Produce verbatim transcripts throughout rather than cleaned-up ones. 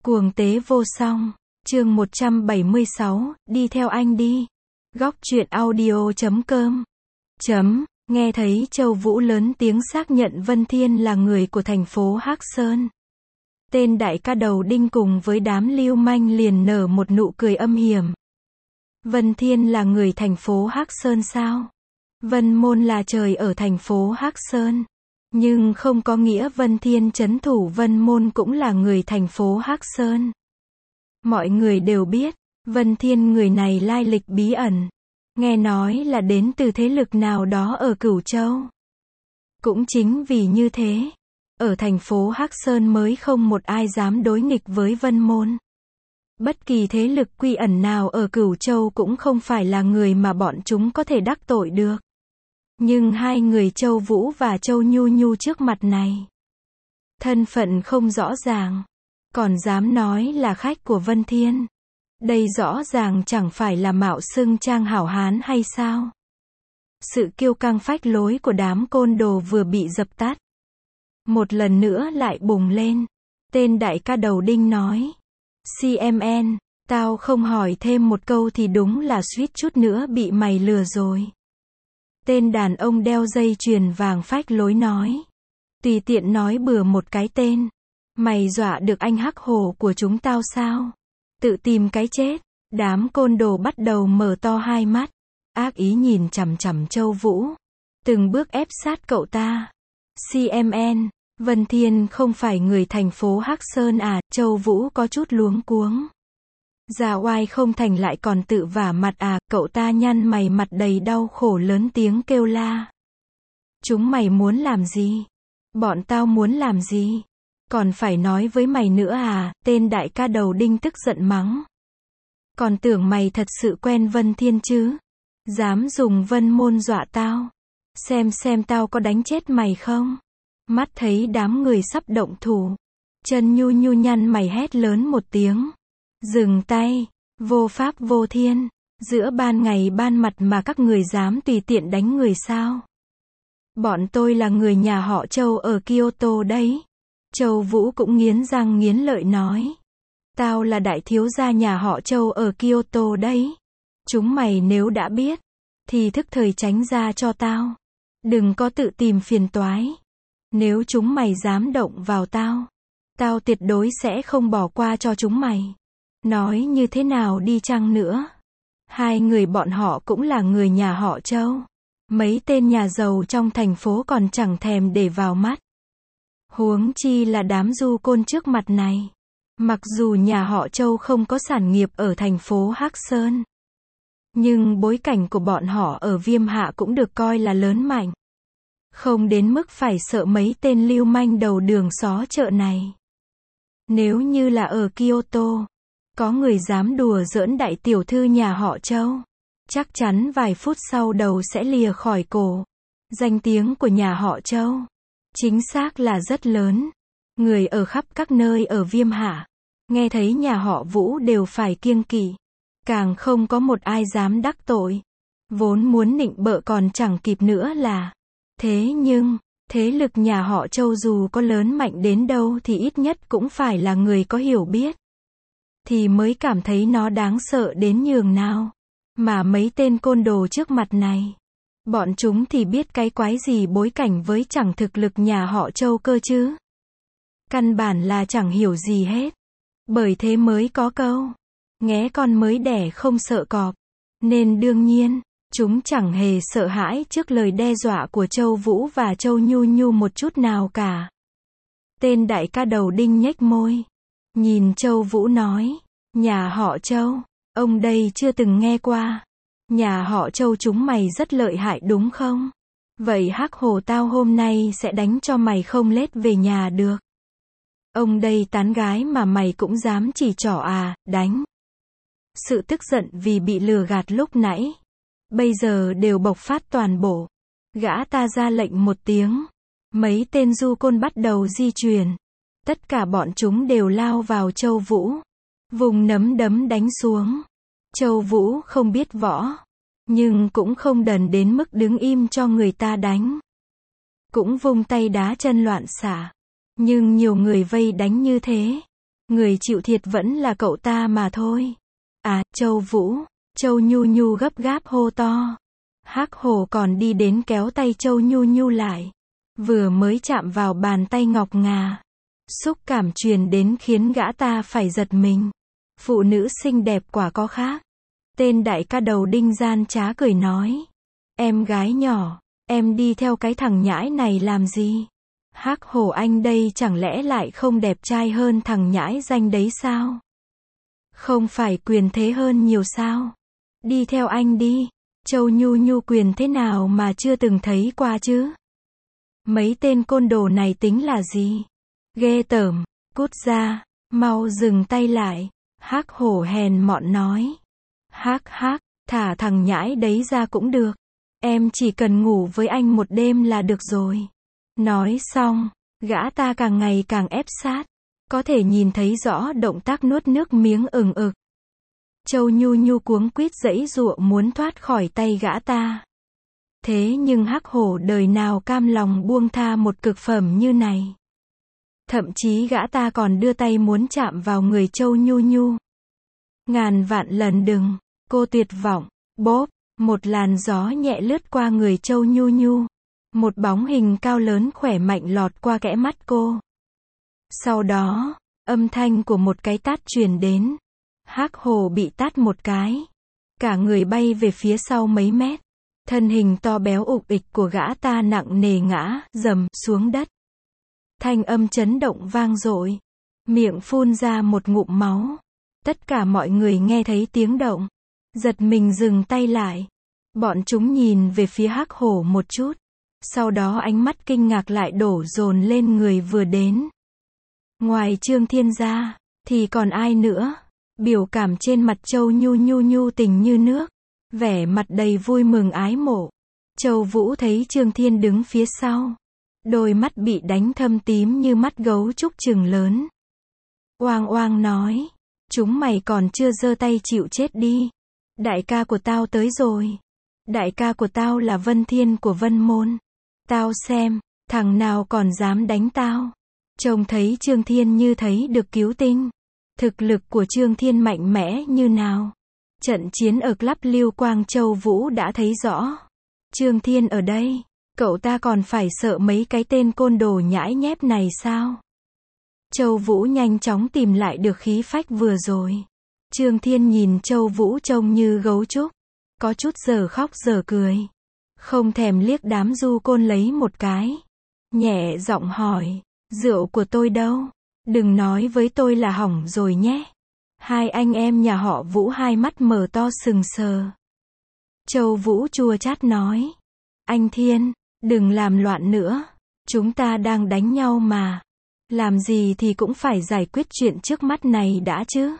Cuồng tế vô song, chương một trăm bảy mươi sáu, đi theo anh đi. Góc truyện audio chấm com. Chấm, nghe thấy Châu Vũ lớn tiếng xác nhận Vân Thiên là người của thành phố Hắc Sơn. Tên đại ca đầu đinh cùng với đám lưu manh liền nở một nụ cười âm hiểm. Vân Thiên là người thành phố Hắc Sơn sao? Vân Môn là trời ở thành phố Hắc Sơn. Nhưng không có nghĩa Vân Thiên trấn thủ Vân Môn cũng là người thành phố Hắc Sơn. Mọi người đều biết, Vân Thiên người này lai lịch bí ẩn. Nghe nói là đến từ thế lực nào đó ở Cửu Châu. Cũng chính vì như thế, ở thành phố Hắc Sơn mới không một ai dám đối nghịch với Vân Môn. Bất kỳ thế lực quy ẩn nào ở Cửu Châu cũng không phải là người mà bọn chúng có thể đắc tội được. Nhưng hai người Châu Vũ và Châu Nhu Nhu trước mặt này, thân phận không rõ ràng, còn dám nói là khách của Vân Thiên. Đây rõ ràng chẳng phải là mạo xưng trang hảo hán hay sao? Sự kiêu căng phách lối của đám côn đồ vừa bị dập tắt, một lần nữa lại bùng lên. Tên đại ca đầu đinh nói, xê em en, tao không hỏi thêm một câu thì đúng là suýt chút nữa bị mày lừa rồi. Tên đàn ông đeo dây chuyền vàng phách lối nói, tùy tiện nói bừa một cái tên, mày dọa được anh hắc hổ của chúng tao sao? Tự tìm cái chết. Đám côn đồ bắt đầu mở to hai mắt, ác ý nhìn chằm chằm Châu Vũ, từng bước ép sát cậu ta. xê em en, Vân Thiên không phải người thành phố Hắc Sơn à? Châu Vũ có chút luống cuống. Già oai không thành lại còn tự vả mặt à? Cậu ta nhăn mày mặt đầy đau khổ lớn tiếng kêu la. Chúng mày muốn làm gì? Bọn tao muốn làm gì? Còn phải nói với mày nữa à? Tên đại ca đầu đinh tức giận mắng. Còn tưởng mày thật sự quen Vân Thiên chứ? Dám dùng Vân Môn dọa tao? Xem xem tao có đánh chết mày không? Mắt thấy đám người sắp động thủ, Chân Nhu Nhu nhăn mày hét lớn một tiếng. Dừng tay, vô pháp vô thiên, giữa ban ngày ban mặt mà các người dám tùy tiện đánh người sao? Bọn tôi là người nhà họ Châu ở Kyoto đấy. Châu Vũ cũng nghiến răng nghiến lợi nói. Tao là đại thiếu gia nhà họ Châu ở Kyoto đấy. Chúng mày nếu đã biết, thì thức thời tránh ra cho tao. Đừng có tự tìm phiền toái. Nếu chúng mày dám động vào tao, tao tuyệt đối sẽ không bỏ qua cho chúng mày. Nói như thế nào đi chăng nữa, hai người bọn họ cũng là người nhà họ Châu. Mấy tên nhà giàu trong thành phố còn chẳng thèm để vào mắt. Huống chi là đám du côn trước mặt này. Mặc dù nhà họ Châu không có sản nghiệp ở thành phố Hắc Sơn, nhưng bối cảnh của bọn họ ở Viêm Hạ cũng được coi là lớn mạnh. Không đến mức phải sợ mấy tên lưu manh đầu đường xó chợ này. Nếu như là ở Kyoto, có người dám đùa giỡn đại tiểu thư nhà họ Châu, chắc chắn vài phút sau đầu sẽ lìa khỏi cổ. Danh tiếng của nhà họ Châu chính xác là rất lớn. Người ở khắp các nơi ở Viêm Hạ, nghe thấy nhà họ Vũ đều phải kiêng kỵ. Càng không có một ai dám đắc tội. Vốn muốn nịnh bợ còn chẳng kịp nữa là. Thế nhưng, thế lực nhà họ Châu dù có lớn mạnh đến đâu thì ít nhất cũng phải là người có hiểu biết. Thì mới cảm thấy nó đáng sợ đến nhường nào. Mà mấy tên côn đồ trước mặt này, bọn chúng thì biết cái quái gì bối cảnh với chẳng thực lực nhà họ Châu cơ chứ. Căn bản là chẳng hiểu gì hết. Bởi thế mới có câu, nghé con mới đẻ không sợ cọp. Nên đương nhiên, chúng chẳng hề sợ hãi trước lời đe dọa của Châu Vũ và Châu Nhu Nhu một chút nào cả. Tên đại ca đầu đinh nhếch môi, nhìn Châu Vũ nói, nhà họ Châu, ông đây chưa từng nghe qua. Nhà họ Châu chúng mày rất lợi hại đúng không? Vậy hắc hổ tao hôm nay sẽ đánh cho mày không lết về nhà được. Ông đây tán gái mà mày cũng dám chỉ trỏ à? Đánh. Sự tức giận vì bị lừa gạt lúc nãy, bây giờ đều bộc phát toàn bộ. Gã ta ra lệnh một tiếng, mấy tên du côn bắt đầu di chuyển. Tất cả bọn chúng đều lao vào Châu Vũ, vùng nấm đấm đánh xuống. Châu Vũ không biết võ, nhưng cũng không đần đến mức đứng im cho người ta đánh. Cũng vung tay đá chân loạn xạ. Nhưng nhiều người vây đánh như thế, Người chịu thiệt vẫn là cậu ta mà thôi. À, Châu Vũ, Châu Nhu Nhu gấp gáp hô to. Hắc Hổ còn đi đến kéo tay Châu Nhu Nhu lại. Vừa mới chạm vào bàn tay ngọc ngà. Xúc cảm truyền đến khiến gã ta phải giật mình. Phụ nữ xinh đẹp quả có khác. Tên đại ca đầu đinh gian trá cười nói. Em gái nhỏ, em đi theo cái thằng nhãi này làm gì? Hắc Hổ anh đây chẳng lẽ lại không đẹp trai hơn thằng nhãi danh đấy sao? Không phải quyền thế hơn nhiều sao? Đi theo anh đi. Châu Nhu Nhu quyền thế nào mà chưa từng thấy qua chứ? Mấy tên côn đồ này tính là gì? Ghê tởm, cút ra, mau dừng tay lại. Hắc Hổ hèn mọn nói. Hắc hắc, thả thằng nhãi đấy ra cũng được. Em chỉ cần ngủ với anh một đêm là được rồi. Nói xong, gã ta càng ngày càng ép sát. Có thể nhìn thấy rõ động tác nuốt nước miếng ừng ực. Châu Nhu Nhu cuống quýt giãy giụa muốn thoát khỏi tay gã ta. Thế nhưng Hắc Hổ đời nào cam lòng buông tha một cực phẩm như này. Thậm chí gã ta còn đưa tay muốn chạm vào người Châu Nhu Nhu. Ngàn vạn lần đừng, cô tuyệt vọng. Bốp, một làn gió nhẹ lướt qua người Châu Nhu Nhu. Một bóng hình cao lớn khỏe mạnh lọt qua kẽ mắt cô. Sau đó, âm thanh của một cái tát truyền đến. Hắc Hổ bị tát một cái. Cả người bay về phía sau mấy mét. Thân hình to béo ục ịch của gã ta nặng nề ngã, dầm, xuống đất. Thanh âm chấn động vang dội. Miệng phun ra một ngụm máu. Tất cả mọi người nghe thấy tiếng động. Giật mình dừng tay lại. Bọn chúng nhìn về phía Hắc Hổ một chút. Sau đó ánh mắt kinh ngạc lại đổ dồn lên người vừa đến. Ngoài Trương Thiên ra, thì còn ai nữa? Biểu cảm trên mặt Châu Nhu Nhu nhu tình như nước. Vẻ mặt đầy vui mừng ái mộ. Châu Vũ thấy Trương Thiên đứng phía sau. Đôi mắt bị đánh thâm tím như mắt gấu trúc trừng lớn. Oang oang nói. Chúng mày còn chưa giơ tay chịu chết đi. Đại ca của tao tới rồi. Đại ca của tao là Vân Thiên của Vân Môn. Tao xem, thằng nào còn dám đánh tao. Trông thấy Trương Thiên như thấy được cứu tinh. Thực lực của Trương Thiên mạnh mẽ như nào. Trận chiến ở Club Lưu Quang Châu Vũ đã thấy rõ. Trương Thiên ở đây, cậu ta còn phải sợ mấy cái tên côn đồ nhãi nhép này sao? Châu Vũ nhanh chóng tìm lại được khí phách vừa rồi. Trương Thiên nhìn Châu Vũ trông như gấu trúc. Có chút giờ khóc giờ cười. Không thèm liếc đám du côn lấy một cái. Nhẹ giọng hỏi, rượu của tôi đâu? Đừng nói với tôi là hỏng rồi nhé. Hai anh em nhà họ Vũ hai mắt mở to sừng sờ. Châu Vũ chua chát nói. Anh Thiên, đừng làm loạn nữa. Chúng ta đang đánh nhau mà. Làm gì thì cũng phải giải quyết chuyện trước mắt này đã chứ.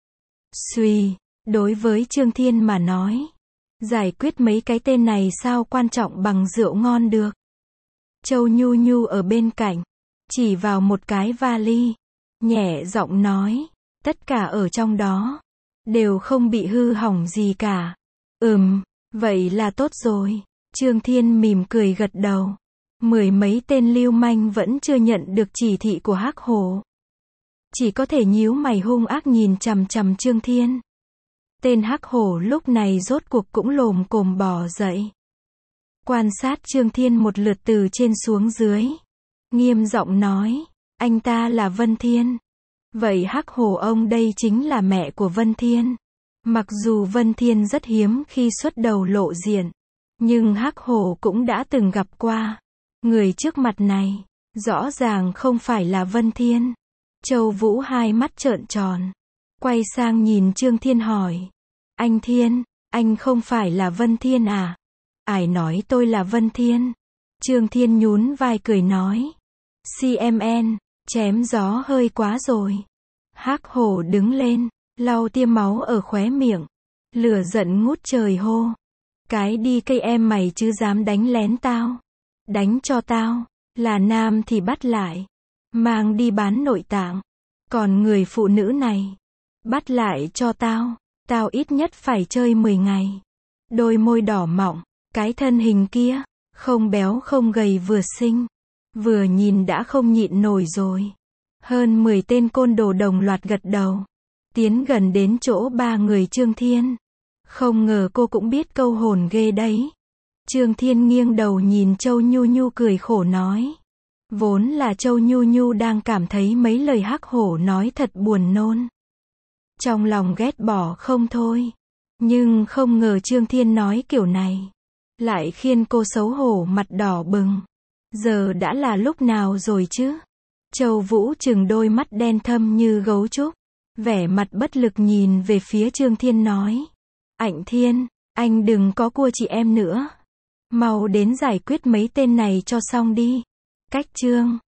Xuy, đối với Trương Thiên mà nói. Giải quyết mấy cái tên này sao quan trọng bằng rượu ngon được. Châu Nhu Nhu ở bên cạnh. Chỉ vào một cái vali. Nhẹ giọng nói. Tất cả ở trong đó. Đều không bị hư hỏng gì cả. Ừm, vậy là tốt rồi. Trương Thiên mỉm cười gật đầu. Mười mấy tên lưu manh vẫn chưa nhận được chỉ thị của Hắc Hổ. Chỉ có thể nhíu mày hung ác nhìn chằm chằm Trương Thiên. Tên Hắc Hổ lúc này rốt cuộc cũng lồm cồm bò dậy. Quan sát Trương Thiên một lượt từ trên xuống dưới. Nghiêm giọng nói, anh ta là Vân Thiên. Vậy Hắc Hổ ông đây chính là mẹ của Vân Thiên. Mặc dù Vân Thiên rất hiếm khi xuất đầu lộ diện. Nhưng Hắc Hổ cũng đã từng gặp qua. Người trước mặt này, rõ ràng không phải là Vân Thiên. Châu Vũ hai mắt trợn tròn. Quay sang nhìn Trương Thiên hỏi. Anh Thiên, anh không phải là Vân Thiên à? Ai nói tôi là Vân Thiên? Trương Thiên nhún vai cười nói. xê em en, chém gió hơi quá rồi. Hắc Hổ đứng lên, lau tia máu ở khóe miệng. Lửa giận ngút trời hô. Cái đi cây em mày chứ dám đánh lén tao. Đánh cho tao, là nam thì bắt lại. Mang đi bán nội tạng. Còn người phụ nữ này, bắt lại cho tao. Tao ít nhất phải chơi mười ngày. Đôi môi đỏ mọng, cái thân hình kia, không béo không gầy vừa xinh. Vừa nhìn đã không nhịn nổi rồi. Hơn mười tên côn đồ đồng loạt gật đầu. Tiến gần đến chỗ ba người Trương Thiên. Không ngờ cô cũng biết câu hồn ghê đấy. Trương Thiên nghiêng đầu nhìn Châu Nhu Nhu cười khổ nói. Vốn là Châu Nhu Nhu đang cảm thấy mấy lời hắc hổ nói thật buồn nôn. Trong lòng ghét bỏ không thôi. Nhưng không ngờ Trương Thiên nói kiểu này. Lại khiến cô xấu hổ mặt đỏ bừng. Giờ đã là lúc nào rồi chứ? Châu Vũ trừng đôi mắt đen thâm như gấu trúc. Vẻ mặt bất lực nhìn về phía Trương Thiên nói. Ảnh Thiên, anh đừng có cua chị em nữa. Mau đến giải quyết mấy tên này cho xong đi. Cách Trương